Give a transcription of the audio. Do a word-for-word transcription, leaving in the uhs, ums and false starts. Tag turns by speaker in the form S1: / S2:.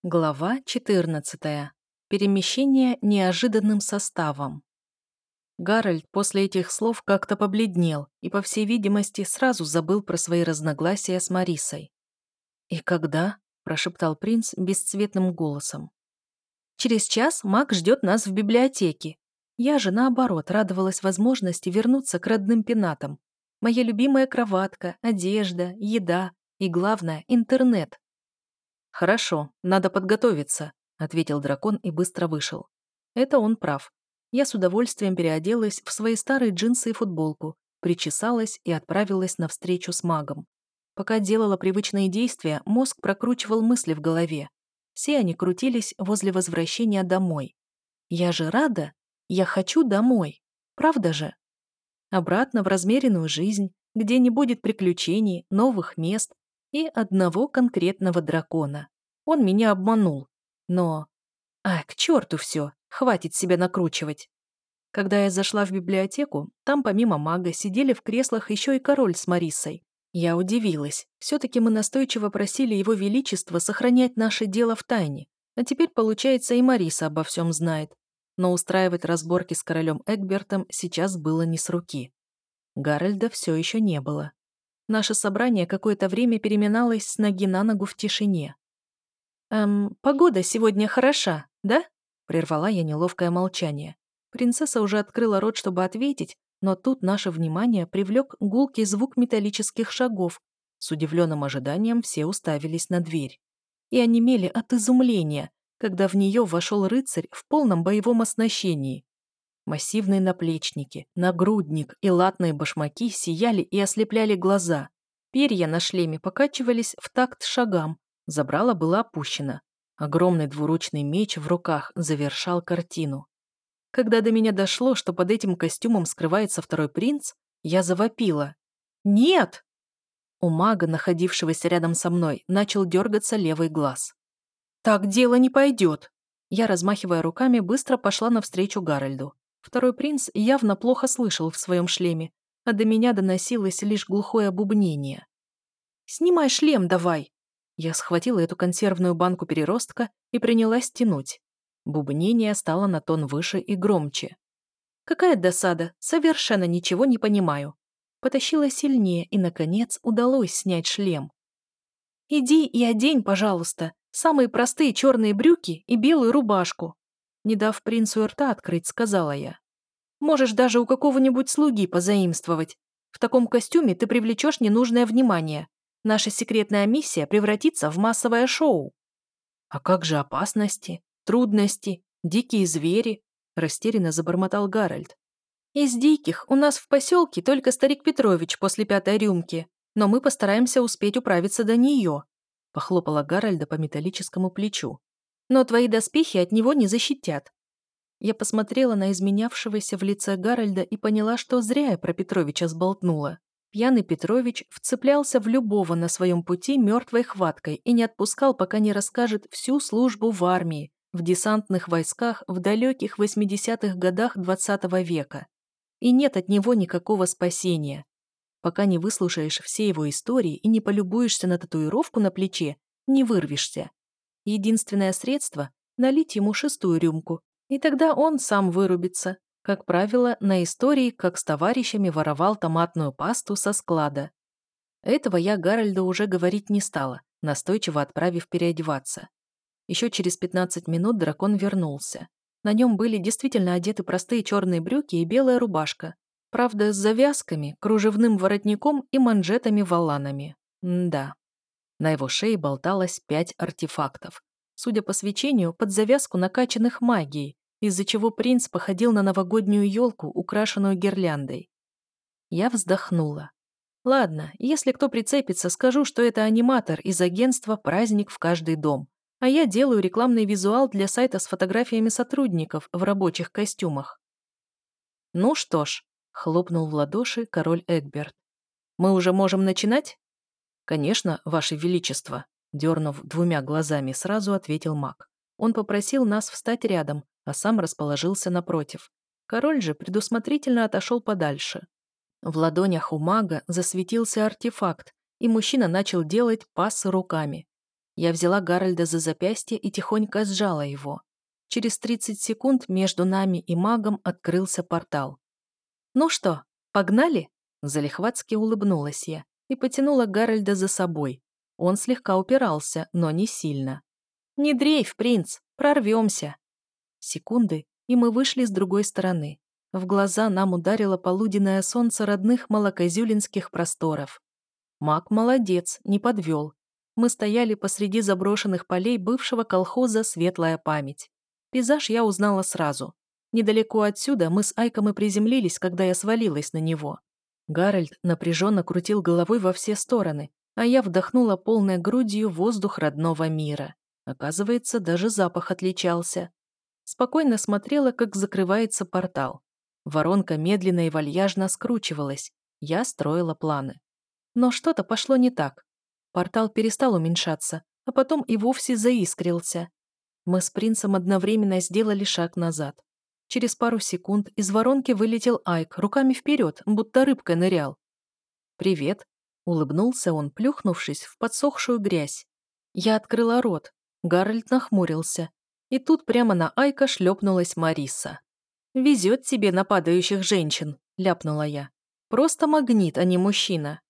S1: Глава четырнадцатая. Перемещение неожиданным составом. Гарольд после этих слов как-то побледнел и, по всей видимости, сразу забыл про свои разногласия с Марисой. «И когда?» – прошептал принц бесцветным голосом. «Через час маг ждет нас в библиотеке. Я же, наоборот, радовалась возможности вернуться к родным пенатам. Моя любимая кроватка, одежда, еда и, главное, интернет. «Хорошо, надо подготовиться», — ответил дракон и быстро вышел. Это он прав. Я с удовольствием переоделась в свои старые джинсы и футболку, причесалась и отправилась на встречу с магом. Пока делала привычные действия, мозг прокручивал мысли в голове. Все они крутились возле возвращения домой. Я же рада, я хочу домой. Правда же? Обратно в размеренную жизнь, где не будет приключений, новых мест и одного конкретного дракона. Он меня обманул. Но... А, к черту все, хватит себя накручивать. Когда я зашла в библиотеку, там помимо мага сидели в креслах еще и король с Марисой. Я удивилась. Все-таки мы настойчиво просили его величество сохранять наше дело в тайне. А теперь, получается, и Мариса обо всем знает. Но устраивать разборки с королем Эгбертом сейчас было не с руки. Гарольда все еще не было. Наше собрание какое-то время переминалось с ноги на ногу в тишине. «Эм, погода сегодня хороша, да?» — прервала я неловкое молчание. Принцесса уже открыла рот, чтобы ответить, но тут наше внимание привлек гулкий звук металлических шагов. С удивленным ожиданием все уставились на дверь. И онемели от изумления, когда в нее вошел рыцарь в полном боевом оснащении. Массивные наплечники, нагрудник и латные башмаки сияли и ослепляли глаза. Перья на шлеме покачивались в такт шагам, забрало было опущено. Огромный двуручный меч в руках завершал картину. Когда до меня дошло, что под этим костюмом скрывается второй принц, я завопила. «Нет!» У мага, находившегося рядом со мной, начал дергаться левый глаз. «Так дело не пойдет!» Я, размахивая руками, быстро пошла навстречу Гарольду. Второй принц явно плохо слышал в своем шлеме, а до меня доносилось лишь глухое бубнение. «Снимай шлем давай!» Я схватила эту консервную банку переростка и принялась тянуть. Бубнение стало на тон выше и громче. «Какая досада! Совершенно ничего не понимаю!» Потащила сильнее, и, наконец, удалось снять шлем. «Иди и одень, пожалуйста, самые простые черные брюки и белую рубашку!» Не дав принцу рта открыть, сказала я. «Можешь даже у какого-нибудь слуги позаимствовать. В таком костюме ты привлечешь ненужное внимание. Наша секретная миссия превратится в массовое шоу». «А как же опасности, трудности, дикие звери?» растерянно забормотал Гарольд. «Из диких у нас в поселке только старик Петрович после пятой рюмки, но мы постараемся успеть управиться до нее», похлопала Гарольда по металлическому плечу. «Но твои доспехи от него не защитят». Я посмотрела на изменявшегося в лице Гарольда и поняла, что зря я про Петровича сболтнула. Пьяный Петрович вцеплялся в любого на своем пути мертвой хваткой и не отпускал, пока не расскажет всю службу в армии, в десантных войсках в далеких восьмидесятых годах двадцатого века. И нет от него никакого спасения. Пока не выслушаешь все его истории и не полюбуешься на татуировку на плече, не вырвешься. Единственное средство – налить ему шестую рюмку, и тогда он сам вырубится. Как правило, на истории, как с товарищами воровал томатную пасту со склада. Этого я Гарольду уже говорить не стала, настойчиво отправив переодеваться. Еще через пятнадцать минут дракон вернулся. На нем были действительно одеты простые черные брюки и белая рубашка. Правда, с завязками, кружевным воротником и манжетами-воланами. М-да. На его шее болталось пять артефактов. Судя по свечению, под завязку накачанных магией, из-за чего принц походил на новогоднюю елку, украшенную гирляндой. Я вздохнула. Ладно, если кто прицепится, скажу, что это аниматор из агентства «Праздник в каждый дом», а я делаю рекламный визуал для сайта с фотографиями сотрудников в рабочих костюмах. «Ну что ж», — хлопнул в ладоши король Эгберт. «Мы уже можем начинать?» «Конечно, ваше величество», — дернув двумя глазами, сразу ответил маг. Он попросил нас встать рядом, а сам расположился напротив. Король же предусмотрительно отошел подальше. В ладонях у мага засветился артефакт, и мужчина начал делать пассы руками. Я взяла Гарольда за запястье и тихонько сжала его. Через тридцать секунд между нами и магом открылся портал. «Ну что, погнали?» Залихватски улыбнулась я и потянула Гарольда за собой. Он слегка упирался, но не сильно. «Не дрейф, принц, прорвемся!» Секунды, и мы вышли с другой стороны. В глаза нам ударило полуденное солнце родных малокозюлинских просторов. Маг молодец, не подвел. Мы стояли посреди заброшенных полей бывшего колхоза «Светлая память». Пейзаж я узнала сразу. Недалеко отсюда мы с Айком и приземлились, когда я свалилась на него. Гарольд напряженно крутил головой во все стороны, а я вдохнула полной грудью воздух родного мира. Оказывается, даже запах отличался. Спокойно смотрела, как закрывается портал. Воронка медленно и вальяжно скручивалась. Я строила планы. Но что-то пошло не так. Портал перестал уменьшаться, а потом и вовсе заискрился. Мы с принцем одновременно сделали шаг назад. Через пару секунд из воронки вылетел Айк, руками вперед, будто рыбкой нырял. «Привет», — улыбнулся он, плюхнувшись в подсохшую грязь. Я открыла рот. Гарольд нахмурился. И тут прямо на Айка шлепнулась Мариса. «Везет тебе на падающих женщин», — ляпнула я. «Просто магнит, а не мужчина».